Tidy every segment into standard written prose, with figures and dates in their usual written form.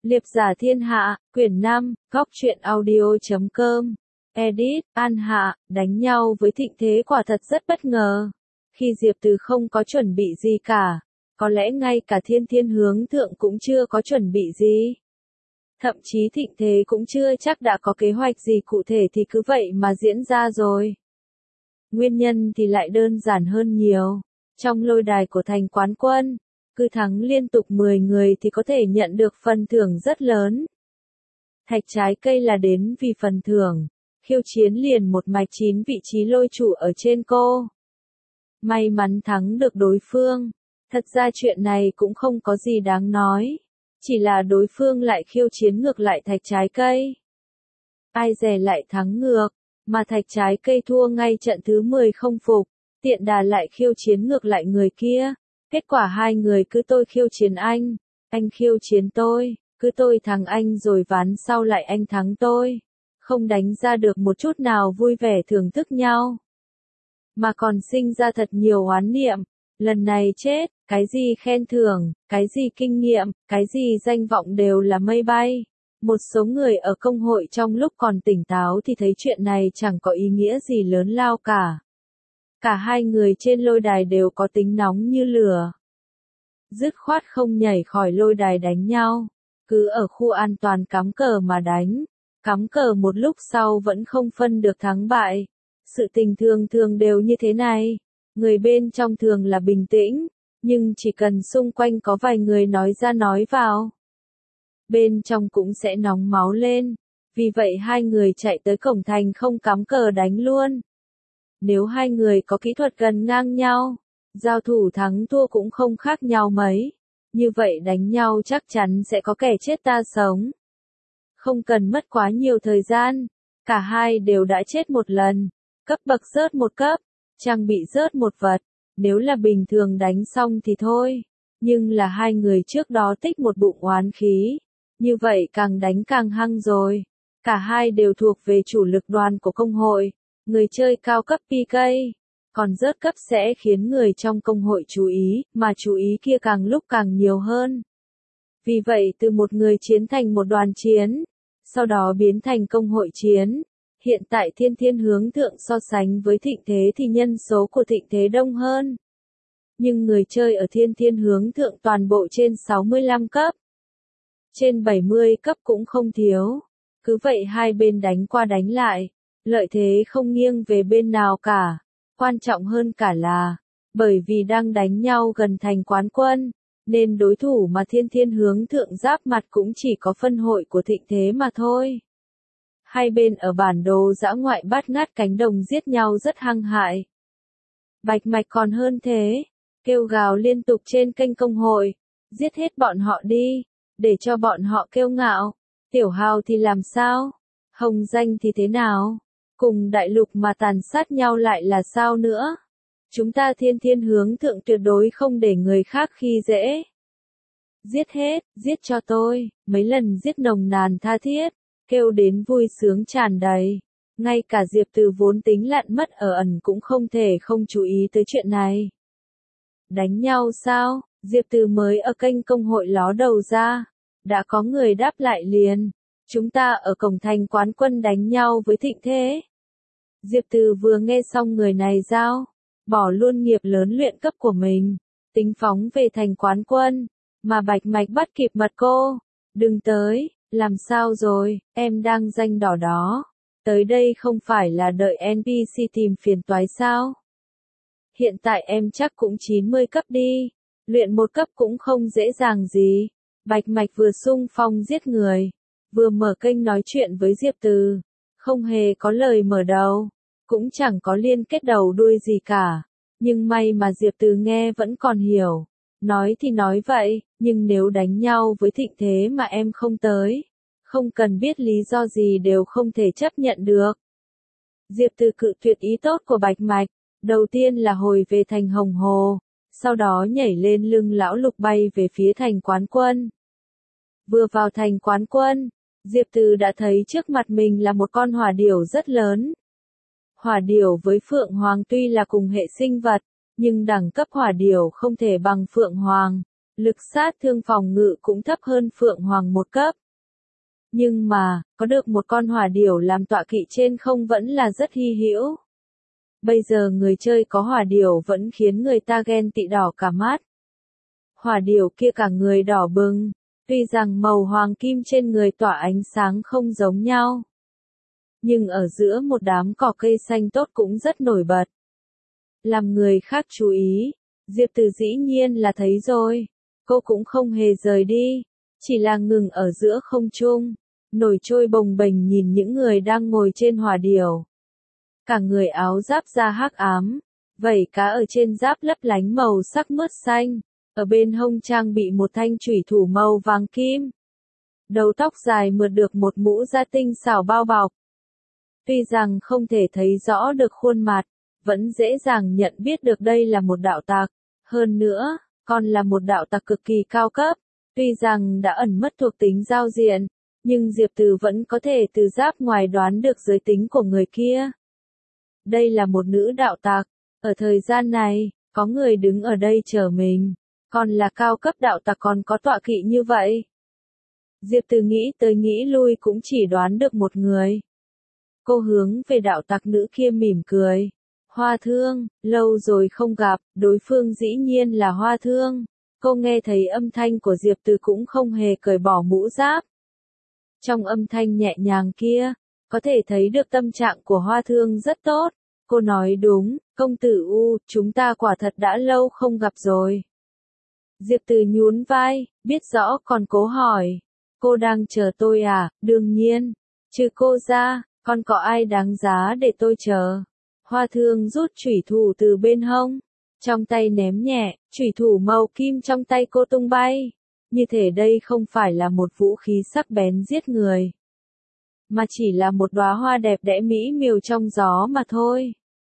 Liệp giả thiên hạ, quyển 5, góc truyện audio.com. Edit, An Hạ, đánh nhau với Thịnh Thế quả thật rất bất ngờ. Khi Diệp Từ không có chuẩn bị gì cả, có lẽ ngay cả Thiên Thiên Hướng Thượng cũng chưa có chuẩn bị gì. Thậm chí Thịnh Thế cũng chưa chắc đã có kế hoạch gì cụ thể thì cứ vậy mà diễn ra rồi. Nguyên nhân thì lại đơn giản hơn nhiều. Trong lôi đài của thành quán quân, cứ thắng liên tục 10 người thì có thể nhận được phần thưởng rất lớn. Thạch trái cây là đến vì phần thưởng, khiêu chiến liền một mạch 9 vị trí lôi chủ ở trên cô. May mắn thắng được đối phương. Thật ra chuyện này cũng không có gì đáng nói, chỉ là đối phương lại khiêu chiến ngược lại thạch trái cây. Ai dè lại thắng ngược, mà thạch trái cây thua ngay trận thứ 10 không phục, tiện đà lại khiêu chiến ngược lại người kia. Kết quả hai người cứ tôi khiêu chiến anh khiêu chiến tôi, cứ tôi thắng anh rồi ván sau lại anh thắng tôi. Không đánh ra được một chút nào vui vẻ thưởng thức nhau. Mà còn sinh ra thật nhiều oán niệm, lần này chết, cái gì khen thưởng, cái gì kinh nghiệm, cái gì danh vọng đều là mây bay. Một số người ở công hội trong lúc còn tỉnh táo thì thấy chuyện này chẳng có ý nghĩa gì lớn lao cả. Cả hai người trên lôi đài đều có tính nóng như lửa. Dứt khoát không nhảy khỏi lôi đài đánh nhau, cứ ở khu an toàn cắm cờ mà đánh. Cắm cờ một lúc sau vẫn không phân được thắng bại. Sự tình thường đều như thế này. Người bên trong thường là bình tĩnh, nhưng chỉ cần xung quanh có vài người nói ra nói vào, bên trong cũng sẽ nóng máu lên. Vì vậy hai người chạy tới cổng thành không cắm cờ đánh luôn. Nếu hai người có kỹ thuật gần ngang nhau, giao thủ thắng thua cũng không khác nhau mấy. Như vậy đánh nhau chắc chắn sẽ có kẻ chết ta sống. Không cần mất quá nhiều thời gian, cả hai đều đã chết một lần. Cấp bậc rớt một cấp, trang bị rớt một vật. Nếu là bình thường đánh xong thì thôi. Nhưng là hai người trước đó tích một bụng oán khí. Như vậy càng đánh càng hăng rồi. Cả hai đều thuộc về chủ lực đoàn của công hội. Người chơi cao cấp PK. Còn rớt cấp sẽ khiến người trong công hội chú ý, mà chú ý kia càng lúc càng nhiều hơn. Vì vậy từ một người chiến thành một đoàn chiến, sau đó biến thành công hội chiến. Hiện tại Thiên Thiên Hướng Thượng so sánh với Thịnh Thế thì nhân số của Thịnh Thế đông hơn. Nhưng người chơi ở Thiên Thiên Hướng Thượng toàn bộ trên 65 cấp. Trên 70 cấp cũng không thiếu. Cứ vậy hai bên đánh qua đánh lại. Lợi thế không nghiêng về bên nào cả. Quan trọng hơn cả là, bởi vì đang đánh nhau gần thành quán quân, nên đối thủ mà Thiên Thiên Hướng Thượng giáp mặt cũng chỉ có phân hội của Thịnh Thế mà thôi. Hai bên ở bản đồ dã ngoại bắt ngát cánh đồng giết nhau rất hăng hại. Bạch Mạch còn hơn thế, kêu gào liên tục trên kênh công hội, giết hết bọn họ đi, để cho bọn họ kiêu ngạo. Tiểu Hào thì làm sao? Hồng Danh thì thế nào? Cùng đại lục mà tàn sát nhau lại là sao nữa? Chúng ta Thiên Thiên Hướng Thượng tuyệt đối không để người khác khi dễ. Giết hết, giết cho tôi, mấy lần giết nồng nàn tha thiết, kêu đến vui sướng tràn đầy. Ngay cả Diệp Từ vốn tính lặn mất ở ẩn cũng không thể không chú ý tới chuyện này. Đánh nhau sao? Diệp Từ mới ở kênh công hội ló đầu ra. Đã có người đáp lại liền. Chúng ta ở cổng thành quán quân đánh nhau với Thịnh Thế. Diệp Từ vừa nghe xong người này giao, bỏ luôn nghiệp lớn luyện cấp của mình, tính phóng về thành quán quân, mà Bạch Mạch bắt kịp mật cô. Đừng tới, làm sao rồi, em đang danh đỏ đó. Tới đây không phải là đợi NPC tìm phiền toái sao? Hiện tại em chắc cũng 90 cấp đi, luyện một cấp cũng không dễ dàng gì. Bạch Mạch vừa xung phong giết người, vừa mở kênh nói chuyện với Diệp Từ, không hề có lời mở đầu, cũng chẳng có liên kết đầu đuôi gì cả, nhưng may mà Diệp Từ nghe vẫn còn hiểu. Nói thì nói vậy, nhưng nếu đánh nhau với Thịnh Thế mà em không tới, không cần biết lý do gì đều không thể chấp nhận được. Diệp Từ cự tuyệt ý tốt của Bạch Mạch, đầu tiên là hồi về thành Hồng Hồ, sau đó nhảy lên lưng lão Lục bay về phía thành quán quân. Vừa vào thành quán quân, Diệp Từ đã thấy trước mặt mình là một con hỏa điểu rất lớn. Hỏa điểu với phượng hoàng tuy là cùng hệ sinh vật, nhưng đẳng cấp hỏa điểu không thể bằng phượng hoàng, lực sát thương phòng ngự cũng thấp hơn Phượng Hoàng một cấp. Nhưng mà, có được một con hỏa điểu làm tọa kỵ trên không vẫn là rất hy hữu. Bây giờ người chơi có hỏa điểu vẫn khiến người ta ghen tị đỏ cả mắt. Hỏa điểu kia cả người đỏ bừng, tuy rằng màu hoàng kim trên người tỏa ánh sáng không giống nhau. Nhưng ở giữa một đám cỏ cây xanh tốt cũng rất nổi bật. Làm người khác chú ý, Diệp Từ dĩ nhiên là thấy rồi. Cô cũng không hề rời đi, chỉ là ngừng ở giữa không trung, nổi trôi bồng bềnh nhìn những người đang ngồi trên hỏa điểu. Cả người áo giáp da hắc ám, vảy cá ở trên giáp lấp lánh màu sắc mướt xanh, ở bên hông trang bị một thanh chủy thủ màu vàng kim. Đầu tóc dài mượt được một mũ da tinh xảo bao bọc. Tuy rằng không thể thấy rõ được khuôn mặt, vẫn dễ dàng nhận biết được đây là một đạo tặc. Hơn nữa, còn là một đạo tặc cực kỳ cao cấp. Tuy rằng đã ẩn mất thuộc tính giao diện, nhưng Diệp Từ vẫn có thể từ giáp ngoài đoán được giới tính của người kia. Đây là một nữ đạo tặc. Ở thời gian này, có người đứng ở đây chờ mình. Còn là cao cấp đạo tặc còn có tọa kỵ như vậy. Diệp Từ nghĩ tới nghĩ lui cũng chỉ đoán được một người. Cô hướng về đạo tặc nữ kia mỉm cười. Hoa Thương, lâu rồi không gặp, đối phương dĩ nhiên là Hoa Thương. Cô nghe thấy âm thanh của Diệp Từ cũng không hề cởi bỏ mũ giáp. Trong âm thanh nhẹ nhàng kia, có thể thấy được tâm trạng của Hoa Thương rất tốt. Cô nói đúng, công tử U, chúng ta quả thật đã lâu không gặp rồi. Diệp Từ nhún vai, biết rõ còn cố hỏi. Cô đang chờ tôi à? Đương nhiên. Trừ cô ra, còn có ai đáng giá để tôi chờ? Hoa Thương rút chủy thủ từ bên hông, trong tay ném nhẹ, chủy thủ màu kim trong tay cô tung bay. Như thể đây không phải là một vũ khí sắc bén giết người, mà chỉ là một đóa hoa đẹp đẽ mỹ miều trong gió mà thôi.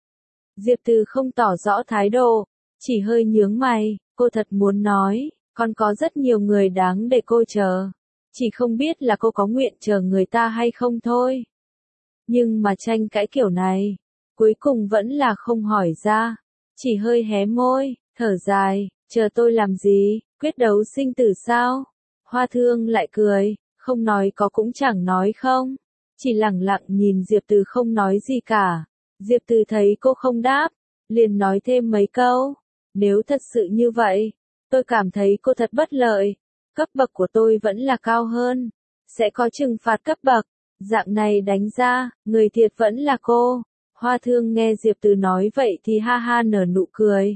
Diệp Từ không tỏ rõ thái độ, chỉ hơi nhướng mày, cô thật muốn nói, còn có rất nhiều người đáng để cô chờ. Chỉ không biết là cô có nguyện chờ người ta hay không thôi. Nhưng mà tranh cãi kiểu này, cuối cùng vẫn là không hỏi ra. Chỉ hơi hé môi, thở dài, chờ tôi làm gì, quyết đấu sinh tử sao? Hoa Thương lại cười, không nói có cũng chẳng nói không. Chỉ lẳng lặng nhìn Diệp Từ không nói gì cả. Diệp Từ thấy cô không đáp, liền nói thêm mấy câu. Nếu thật sự như vậy, tôi cảm thấy cô thật bất lợi. Cấp bậc của tôi vẫn là cao hơn. Sẽ có trừng phạt cấp bậc. Dạng này đánh ra, người thiệt vẫn là cô. Hoa Thương nghe Diệp Từ nói vậy thì ha ha nở nụ cười.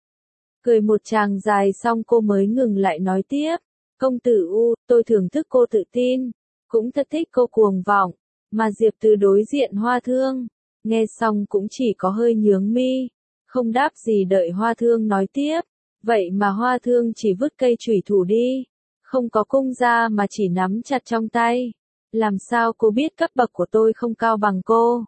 Cười một tràng dài xong cô mới ngừng lại nói tiếp. Công tử U, tôi thưởng thức cô tự tin. Cũng thật thích cô cuồng vọng. Mà Diệp Từ đối diện Hoa Thương. Nghe xong cũng chỉ có hơi nhướng mi. Không đáp gì đợi Hoa Thương nói tiếp. Vậy mà Hoa Thương chỉ vứt cây chủy thủ đi. Không có cung ra mà chỉ nắm chặt trong tay. Làm sao cô biết cấp bậc của tôi không cao bằng cô?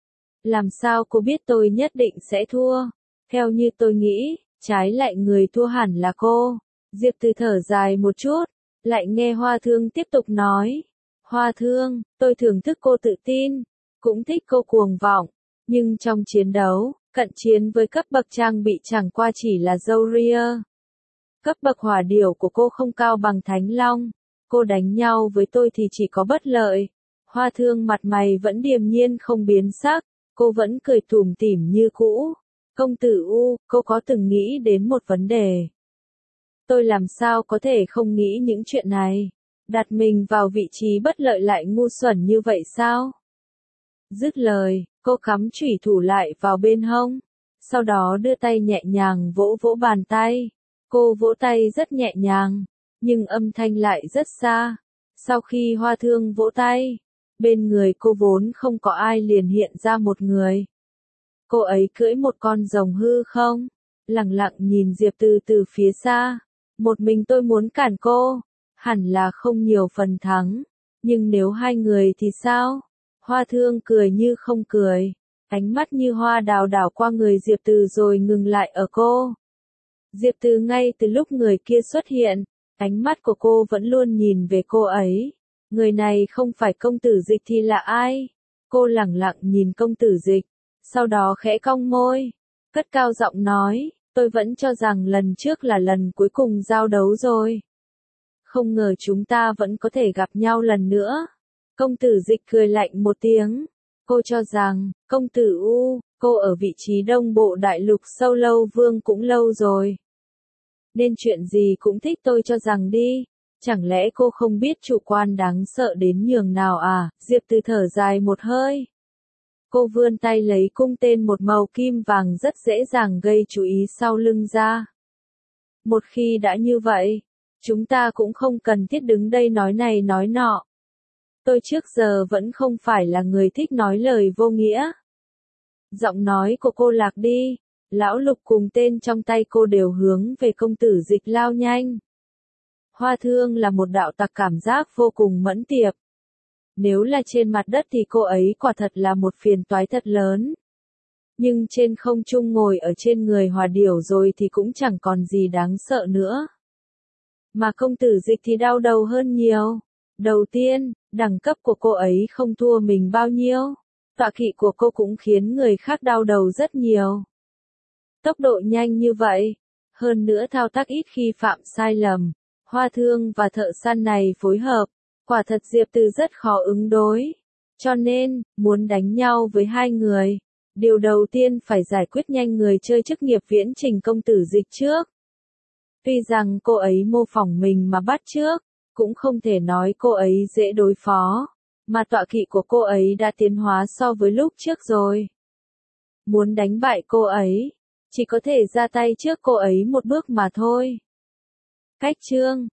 Làm sao cô biết tôi nhất định sẽ thua? Theo như tôi nghĩ, trái lại người thua hẳn là cô. Diệp Từ thở dài một chút, lại nghe Hoa Thương tiếp tục nói. Hoa Thương, tôi thưởng thức cô tự tin, cũng thích cô cuồng vọng. Nhưng trong chiến đấu, cận chiến với cấp bậc trang bị chẳng qua chỉ là dâu ria. Cấp bậc hỏa điểu của cô không cao bằng Thánh Long. Cô đánh nhau với tôi thì chỉ có bất lợi. Hoa Thương mặt mày vẫn điềm nhiên không biến sắc. Cô vẫn cười tủm tỉm như cũ. Công tử U, cô có từng nghĩ đến một vấn đề. Tôi làm sao có thể không nghĩ những chuyện này? Đặt mình vào vị trí bất lợi lại ngu xuẩn như vậy sao? Dứt lời, cô cắm chủy thủ lại vào bên hông. Sau đó đưa tay nhẹ nhàng vỗ vỗ bàn tay. Cô vỗ tay rất nhẹ nhàng, nhưng âm thanh lại rất xa. Sau khi Hoa Thương vỗ tay, bên người cô vốn không có ai liền hiện ra một người. Cô ấy cưỡi một con rồng hư không, lẳng lặng nhìn Diệp Từ từ phía xa. Một mình tôi muốn cản cô, hẳn là không nhiều phần thắng. Nhưng nếu hai người thì sao? Hoa Thương cười như không cười, ánh mắt như hoa đào đảo qua người Diệp Từ rồi ngừng lại ở cô. Diệp Từ ngay từ lúc người kia xuất hiện, ánh mắt của cô vẫn luôn nhìn về cô ấy. Người này không phải công tử Dịch thì là ai? Cô lẳng lặng nhìn công tử Dịch, sau đó khẽ cong môi, cất cao giọng nói, Tôi vẫn cho rằng lần trước là lần cuối cùng giao đấu rồi. Không ngờ chúng ta vẫn có thể gặp nhau lần nữa. Công tử Dịch cười lạnh một tiếng. Cô cho rằng, công tử U, cô ở vị trí đông bộ đại lục sâu lâu vương cũng lâu rồi. Nên chuyện gì cũng thích tôi cho rằng đi. Chẳng lẽ cô không biết chủ quan đáng sợ đến nhường nào à? Diệp Từ thở dài một hơi. Cô vươn tay lấy cung tên một màu kim vàng rất dễ dàng gây chú ý sau lưng ra. Một khi đã như vậy, chúng ta cũng không cần thiết đứng đây nói này nói nọ. Tôi trước giờ vẫn không phải là người thích nói lời vô nghĩa. Giọng nói của cô lạc đi, lão Lục cùng tên trong tay cô đều hướng về công tử Dịch lao nhanh. Hoa Thương là một đạo tặc cảm giác vô cùng mẫn tiệp. Nếu là trên mặt đất thì cô ấy quả thật là một phiền toái thật lớn. Nhưng trên không trung ngồi ở trên người Hòa Điểu rồi thì cũng chẳng còn gì đáng sợ nữa. Mà công tử Dịch thì đau đầu hơn nhiều. Đầu tiên, đẳng cấp của cô ấy không thua mình bao nhiêu. Tọa kỵ của cô cũng khiến người khác đau đầu rất nhiều. Tốc độ nhanh như vậy, hơn nữa thao tác ít khi phạm sai lầm. Hoa Thương và thợ săn này phối hợp, quả thật Diệp Từ rất khó ứng đối. Cho nên, muốn đánh nhau với hai người, điều đầu tiên phải giải quyết nhanh người chơi chức nghiệp Viễn Trình công tử Dịch trước. Tuy rằng cô ấy mô phỏng mình mà bắt trước, cũng không thể nói cô ấy dễ đối phó, mà tọa kỵ của cô ấy đã tiến hóa so với lúc trước rồi. Muốn đánh bại cô ấy, chỉ có thể ra tay trước cô ấy một bước mà thôi. Cách chương